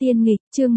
Tiên nghịch, chương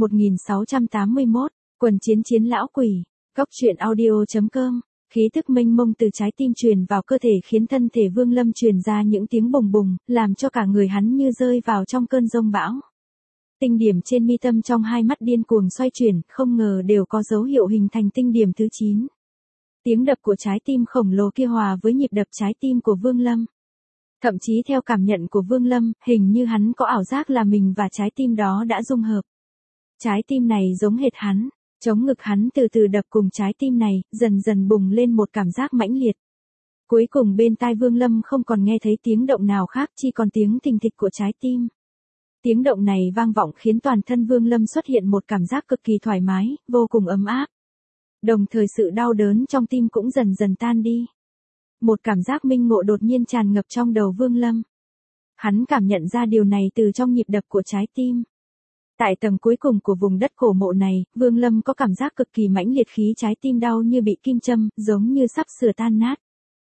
1681, quần chiến chiến lão quỷ, góc truyện audio.com, khí thức mênh mông từ trái tim truyền vào cơ thể khiến thân thể Vương Lâm truyền ra những tiếng bùng bùng, làm cho cả người hắn như rơi vào trong cơn giông bão. Tinh điểm trên mi tâm trong hai mắt điên cuồng xoay chuyển, không ngờ đều có dấu hiệu hình thành tinh điểm thứ 9. Tiếng đập của trái tim khổng lồ kia hòa với nhịp đập trái tim của Vương Lâm. Thậm chí theo cảm nhận của Vương Lâm, hình như hắn có ảo giác là mình và trái tim đó đã dung hợp. Trái tim này giống hệt hắn, chống ngực hắn từ từ đập cùng trái tim này, dần dần bùng lên một cảm giác mãnh liệt. Cuối cùng bên tai Vương Lâm không còn nghe thấy tiếng động nào khác, chỉ còn tiếng thình thịch của trái tim. Tiếng động này vang vọng khiến toàn thân Vương Lâm xuất hiện một cảm giác cực kỳ thoải mái, vô cùng ấm áp. Đồng thời sự đau đớn trong tim cũng dần dần tan đi. Một cảm giác minh ngộ đột nhiên tràn ngập trong đầu Vương Lâm. Hắn cảm nhận ra điều này từ trong nhịp đập của trái tim. Tại tầng cuối cùng của vùng đất cổ mộ này, Vương Lâm có cảm giác cực kỳ mãnh liệt, khí trái tim đau như bị kim châm, giống như sắp sửa tan nát.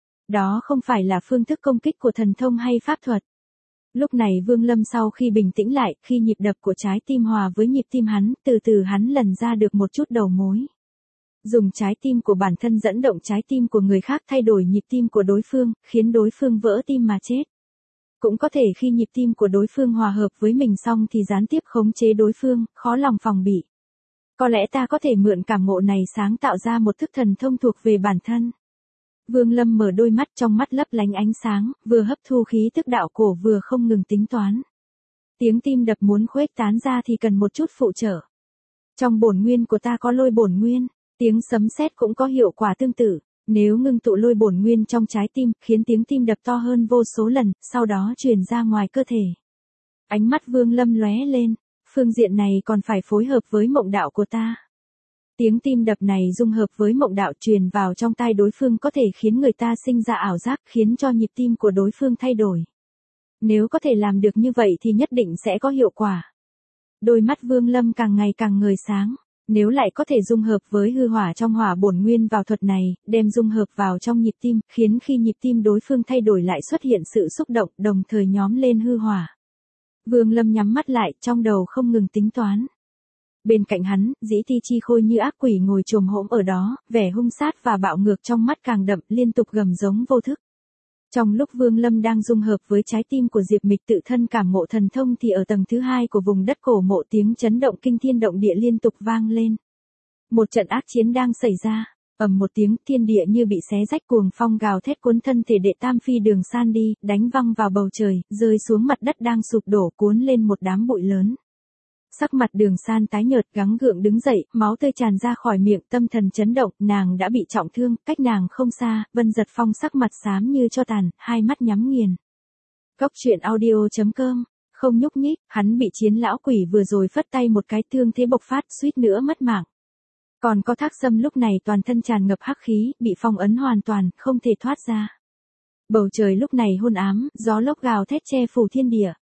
Đó không phải là phương thức công kích của thần thông hay pháp thuật. Lúc này Vương Lâm sau khi bình tĩnh lại, khi nhịp đập của trái tim hòa với nhịp tim hắn, từ từ hắn lần ra được một chút đầu mối. Dùng trái tim của bản thân dẫn động trái tim của người khác thay đổi nhịp tim của đối phương, khiến đối phương vỡ tim mà chết. Cũng có thể khi nhịp tim của đối phương hòa hợp với mình xong thì gián tiếp khống chế đối phương, khó lòng phòng bị. Có lẽ ta có thể mượn cảm ngộ này sáng tạo ra một thức thần thông thuộc về bản thân. Vương Lâm mở đôi mắt, trong mắt lấp lánh ánh sáng, vừa hấp thu khí tức đạo cổ vừa không ngừng tính toán. Tiếng tim đập muốn khuếch tán ra thì cần một chút phụ trợ. Trong bổn nguyên của ta có lôi bổn nguyên. Tiếng sấm sét cũng có hiệu quả tương tự, nếu ngưng tụ lôi bổn nguyên trong trái tim, khiến tiếng tim đập to hơn vô số lần, sau đó truyền ra ngoài cơ thể. Ánh mắt Vương Lâm lóe lên, phương diện này còn phải phối hợp với mộng đạo của ta. Tiếng tim đập này dung hợp với mộng đạo truyền vào trong tai đối phương có thể khiến người ta sinh ra ảo giác, khiến cho nhịp tim của đối phương thay đổi. Nếu có thể làm được như vậy thì nhất định sẽ có hiệu quả. Đôi mắt Vương Lâm càng ngày càng ngời sáng. Nếu lại có thể dung hợp với hư hỏa trong hỏa bổn nguyên vào thuật này, đem dung hợp vào trong nhịp tim, khiến khi nhịp tim đối phương thay đổi lại xuất hiện sự xúc động, đồng thời nhóm lên hư hỏa. Vương Lâm nhắm mắt lại, trong đầu không ngừng tính toán. Bên cạnh hắn, Dĩ Ti Chi Khôi như ác quỷ ngồi chồm hổm ở đó, vẻ hung sát và bạo ngược trong mắt càng đậm, liên tục gầm giống vô thức. Trong lúc Vương Lâm đang dung hợp với trái tim của Diệp Mịch tự thân cảm ngộ thần thông thì ở tầng thứ 2 của vùng đất cổ mộ tiếng chấn động kinh thiên động địa liên tục vang lên. Một trận ác chiến đang xảy ra, ầm một tiếng, thiên địa như bị xé rách, cuồng phong gào thét cuốn thân thể đệ tam phi Đường San đi, đánh văng vào bầu trời, rơi xuống mặt đất đang sụp đổ, cuốn lên một đám bụi lớn. Sắc mặt Đường San tái nhợt, gắng gượng đứng dậy, máu tươi tràn ra khỏi miệng, tâm thần chấn động, nàng đã bị trọng thương, cách nàng không xa, Vân Giật Phong sắc mặt xám như tro tàn, hai mắt nhắm nghiền. Góc truyện audio.com, không nhúc nhích, hắn bị chiến lão quỷ vừa rồi phất tay một cái, thương thế bộc phát, suýt nữa mất mạng. Còn có Thác Sâm lúc này toàn thân tràn ngập hắc khí, bị phong ấn hoàn toàn, không thể thoát ra. Bầu trời lúc này hôn ám, gió lốc gào thét che phủ thiên địa.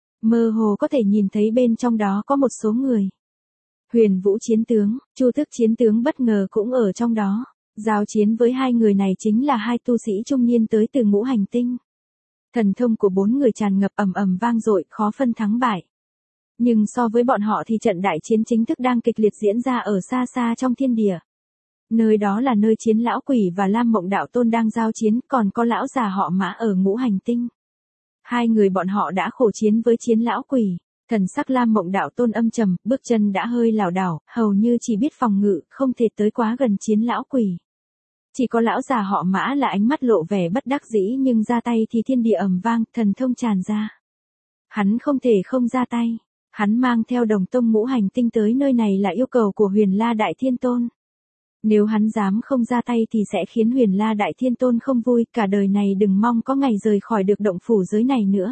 Mơ hồ có thể nhìn thấy bên trong đó có một số người. Huyền Vũ chiến tướng, Chu Thức chiến tướng bất ngờ cũng ở trong đó. Giao chiến với hai người này chính là hai tu sĩ trung niên tới từ Ngũ Hành Tinh. Thần thông của bốn người tràn ngập ầm ầm vang dội, khó phân thắng bại. Nhưng so với bọn họ thì trận đại chiến chính thức đang kịch liệt diễn ra ở xa xa trong thiên địa. Nơi đó là nơi chiến lão quỷ và Lam Mộng Đạo Tôn đang giao chiến, còn có lão già họ Mã ở Ngũ Hành Tinh. Hai người bọn họ đã khổ chiến với chiến lão quỷ, thần sắc Lam Mộng Đạo Tôn âm trầm, bước chân đã hơi lảo đảo, hầu như chỉ biết phòng ngự, không thể tới quá gần chiến lão quỷ. Chỉ có lão già họ Mã là ánh mắt lộ vẻ bất đắc dĩ, nhưng ra tay thì thiên địa ầm vang, thần thông tràn ra. Hắn không thể không ra tay, hắn mang theo Đồng Tông Ngũ Hành Tinh tới nơi này là yêu cầu của Huyền La Đại Thiên Tôn. Nếu hắn dám không ra tay thì sẽ khiến Huyền La Đại Thiên Tôn không vui, cả đời này đừng mong có ngày rời khỏi được động phủ giới này nữa.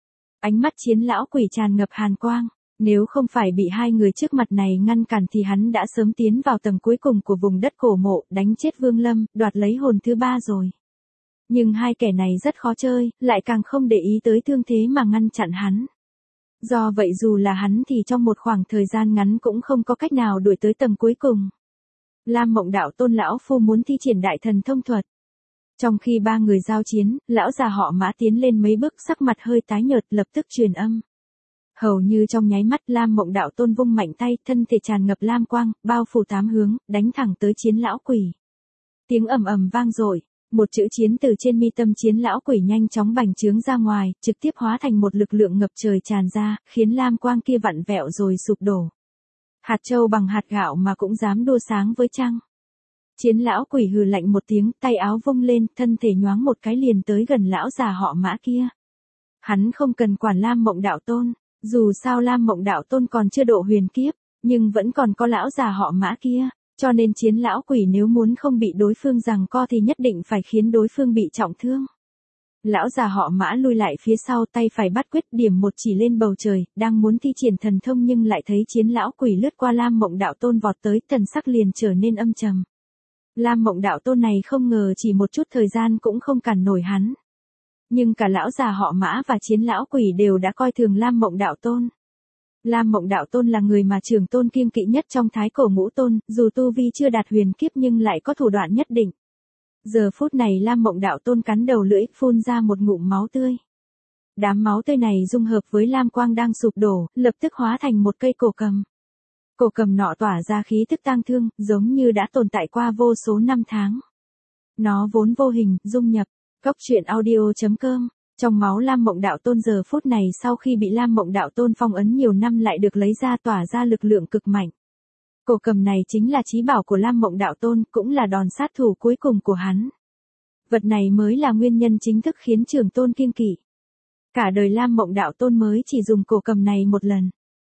Ánh mắt chiến lão quỷ tràn ngập hàn quang, nếu không phải bị hai người trước mặt này ngăn cản thì hắn đã sớm tiến vào tầng cuối cùng của vùng đất cổ mộ, đánh chết Vương Lâm, đoạt lấy hồn thứ 3 rồi. Nhưng hai kẻ này rất khó chơi, lại càng không để ý tới thương thế mà ngăn chặn hắn. Do vậy dù là hắn thì trong một khoảng thời gian ngắn cũng không có cách nào đuổi tới tầng cuối cùng. Lam Mộng Đạo Tôn lão phu muốn thi triển đại thần thông thuật. Trong khi ba người giao chiến, lão già họ Mã tiến lên mấy bước, sắc mặt hơi tái nhợt, lập tức truyền âm. Hầu như trong nháy mắt Lam Mộng Đạo Tôn vung mạnh tay, thân thể tràn ngập lam quang, bao phủ tám hướng, đánh thẳng tới Chiến lão quỷ. Tiếng ầm ầm vang dội, một chữ chiến từ trên mi tâm Chiến lão quỷ nhanh chóng bành trướng ra ngoài, trực tiếp hóa thành một lực lượng ngập trời tràn ra, khiến lam quang kia vặn vẹo rồi sụp đổ. Hạt châu bằng hạt gạo mà cũng dám đua sáng với trăng. Chiến lão quỷ hừ lạnh một tiếng, tay áo vung lên, thân thể nhoáng một cái liền tới gần lão già họ Mã kia. Hắn không cần quản Lam Mộng Đạo Tôn, dù sao Lam Mộng Đạo Tôn còn chưa độ huyền kiếp, nhưng vẫn còn có lão già họ Mã kia, cho nên Chiến lão quỷ nếu muốn không bị đối phương giằng co thì nhất định phải khiến đối phương bị trọng thương. Lão già họ Mã lui lại phía sau, tay phải bắt quyết điểm một chỉ lên bầu trời, đang muốn thi triển thần thông nhưng lại thấy Chiến lão quỷ lướt qua Lam Mộng Đạo Tôn vọt tới, thần sắc liền trở nên âm trầm. Lam Mộng Đạo Tôn này không ngờ chỉ một chút thời gian cũng không cản nổi hắn. Nhưng cả lão già họ Mã và Chiến lão quỷ đều đã coi thường Lam Mộng Đạo Tôn. Lam Mộng Đạo Tôn là người mà Trường Tôn kiêng kỵ nhất trong Thái Cổ Ngũ Tôn, dù tu vi chưa đạt huyền kiếp nhưng lại có thủ đoạn nhất định. Giờ phút này Lam Mộng Đạo Tôn cắn đầu lưỡi, phun ra một ngụm máu tươi. Đám máu tươi này dung hợp với lam quang đang sụp đổ, lập tức hóa thành một cây cổ cầm. Cổ cầm nọ tỏa ra khí tức tang thương, giống như đã tồn tại qua vô số năm tháng. Nó vốn vô hình, dung nhập. Cốc truyện audio.com. Trong máu Lam Mộng Đạo Tôn giờ phút này sau khi bị Lam Mộng Đạo Tôn phong ấn nhiều năm lại được lấy ra tỏa ra lực lượng cực mạnh. Cổ cầm này chính là chí bảo của Lam Mộng Đạo Tôn, cũng là đòn sát thủ cuối cùng của hắn. Vật này mới là nguyên nhân chính thức khiến Trường Tôn kiêng kỵ. Cả đời Lam Mộng Đạo Tôn mới chỉ dùng cổ cầm này một lần.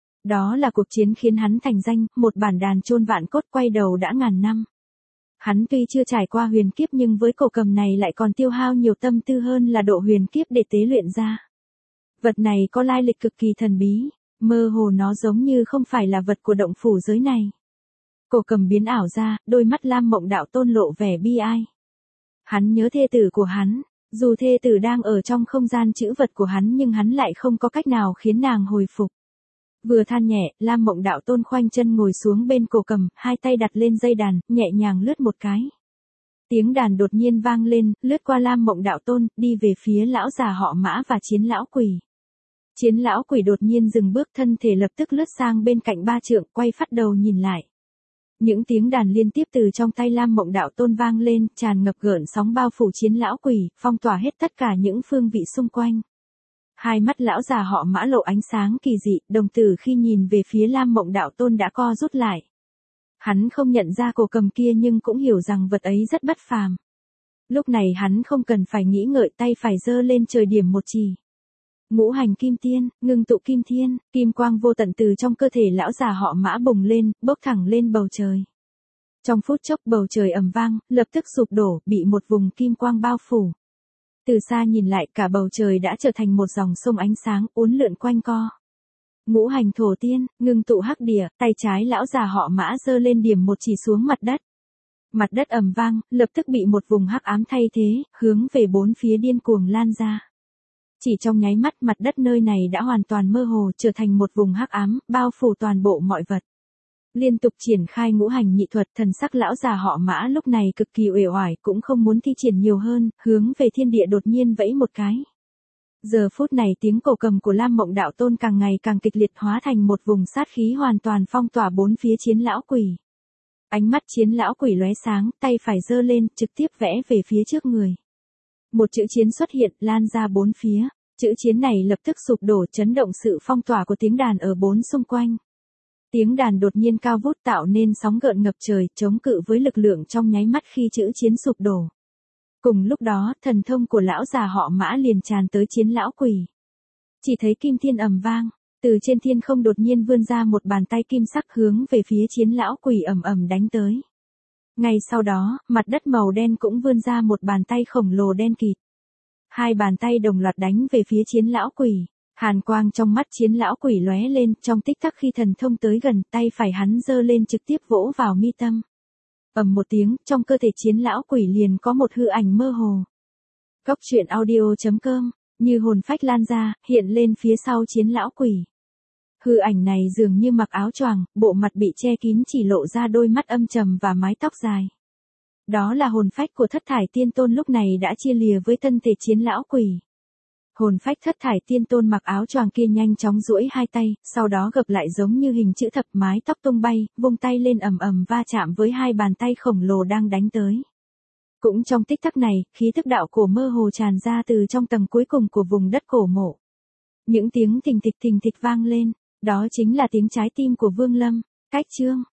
Đó là cuộc chiến khiến hắn thành danh, một bản đàn chôn vạn cốt quay đầu đã ngàn năm. Hắn tuy chưa trải qua huyền kiếp nhưng với cổ cầm này lại còn tiêu hao nhiều tâm tư hơn là độ huyền kiếp để tế luyện ra. Vật này có lai lịch cực kỳ thần bí, mơ hồ nó giống như không phải là vật của động phủ giới này. Cổ cầm biến ảo ra, đôi mắt Lam Mộng Đạo Tôn lộ vẻ bi ai. Hắn nhớ thê tử của hắn, dù thê tử đang ở trong không gian trữ vật của hắn nhưng hắn lại không có cách nào khiến nàng hồi phục. Vừa than nhẹ, Lam Mộng Đạo Tôn khoanh chân ngồi xuống bên cổ cầm, hai tay đặt lên dây đàn, nhẹ nhàng lướt một cái. Tiếng đàn đột nhiên vang lên, lướt qua Lam Mộng Đạo Tôn, đi về phía lão già họ Mã và Chiến lão quỷ. Chiến lão quỷ đột nhiên dừng bước, thân thể lập tức lướt sang bên cạnh ba trượng, quay phát đầu nhìn lại. Những tiếng đàn liên tiếp từ trong tay Lam Mộng Đạo Tôn vang lên, tràn ngập gợn sóng bao phủ Chiến lão quỷ, phong tỏa hết tất cả những phương vị xung quanh. Hai mắt lão già họ Mã lộ ánh sáng kỳ dị, đồng tử khi nhìn về phía Lam Mộng Đạo Tôn đã co rút lại. Hắn không nhận ra cổ cầm kia nhưng cũng hiểu rằng vật ấy rất bất phàm. Lúc này hắn không cần phải nghĩ ngợi, tay phải giơ lên trời điểm một chỉ. Ngũ hành kim tiên, ngưng tụ kim thiên, kim quang vô tận từ trong cơ thể lão già họ Mã bùng lên, bốc thẳng lên bầu trời. Trong phút chốc bầu trời ầm vang, lập tức sụp đổ, bị một vùng kim quang bao phủ. Từ xa nhìn lại cả bầu trời đã trở thành một dòng sông ánh sáng uốn lượn quanh co. Ngũ hành thổ tiên, ngưng tụ hắc địa, tay trái lão già họ Mã giơ lên điểm một chỉ xuống mặt đất. Mặt đất ầm vang, lập tức bị một vùng hắc ám thay thế, hướng về bốn phía điên cuồng lan ra. Chỉ trong nháy mắt mặt đất nơi này đã hoàn toàn mơ hồ trở thành một vùng hắc ám, bao phủ toàn bộ mọi vật. Liên tục triển khai ngũ hành nhị thuật, thần sắc lão già họ Mã lúc này cực kỳ uể oải, cũng không muốn thi triển nhiều hơn, hướng về thiên địa đột nhiên vẫy một cái. Giờ phút này tiếng cổ cầm của Lam Mộng Đạo Tôn càng ngày càng kịch liệt, hóa thành một vùng sát khí hoàn toàn phong tỏa bốn phía Chiến lão quỷ. Ánh mắt Chiến lão quỷ lóe sáng, tay phải giơ lên, trực tiếp vẽ về phía trước người. Một chữ chiến xuất hiện, lan ra bốn phía. Chữ chiến này lập tức sụp đổ, chấn động sự phong tỏa của tiếng đàn ở bốn xung quanh. Tiếng đàn đột nhiên cao vút tạo nên sóng gợn ngập trời, chống cự với lực lượng trong nháy mắt khi chữ chiến sụp đổ. Cùng lúc đó, thần thông của lão già họ Mã liền tràn tới Chiến lão quỷ. Chỉ thấy kim thiên ầm vang, từ trên thiên không đột nhiên vươn ra một bàn tay kim sắc hướng về phía Chiến lão quỷ ầm ầm đánh tới. Ngay sau đó, mặt đất màu đen cũng vươn ra một bàn tay khổng lồ đen kịt. Hai bàn tay đồng loạt đánh về phía Chiến lão quỷ. Hàn quang trong mắt Chiến lão quỷ lóe lên, trong tích tắc khi thần thông tới gần, tay phải hắn giơ lên trực tiếp vỗ vào mi tâm. Ầm một tiếng, trong cơ thể Chiến lão quỷ liền có một hư ảnh mơ hồ. Cốc truyện audio.com, như hồn phách lan ra, hiện lên phía sau Chiến lão quỷ. Hư ảnh này dường như mặc áo choàng, bộ mặt bị che kín chỉ lộ ra đôi mắt âm trầm và mái tóc dài. Đó là hồn phách của Thất Thải Tiên Tôn lúc này đã chia lìa với thân thể Chiến lão quỷ. Hồn phách thất thải tiên tôn mặc áo choàng kia nhanh chóng duỗi hai tay, sau đó gập lại giống như hình chữ thập, mái tóc tung bay, vung tay lên ầm ầm va chạm với hai bàn tay khổng lồ đang đánh tới. Cũng trong tích tắc này, khí thức đạo cổ mơ hồ tràn ra từ trong tầng cuối cùng của vùng đất cổ mộ. Những tiếng thình thịch vang lên, đó chính là tiếng trái tim của Vương Lâm. Cách chương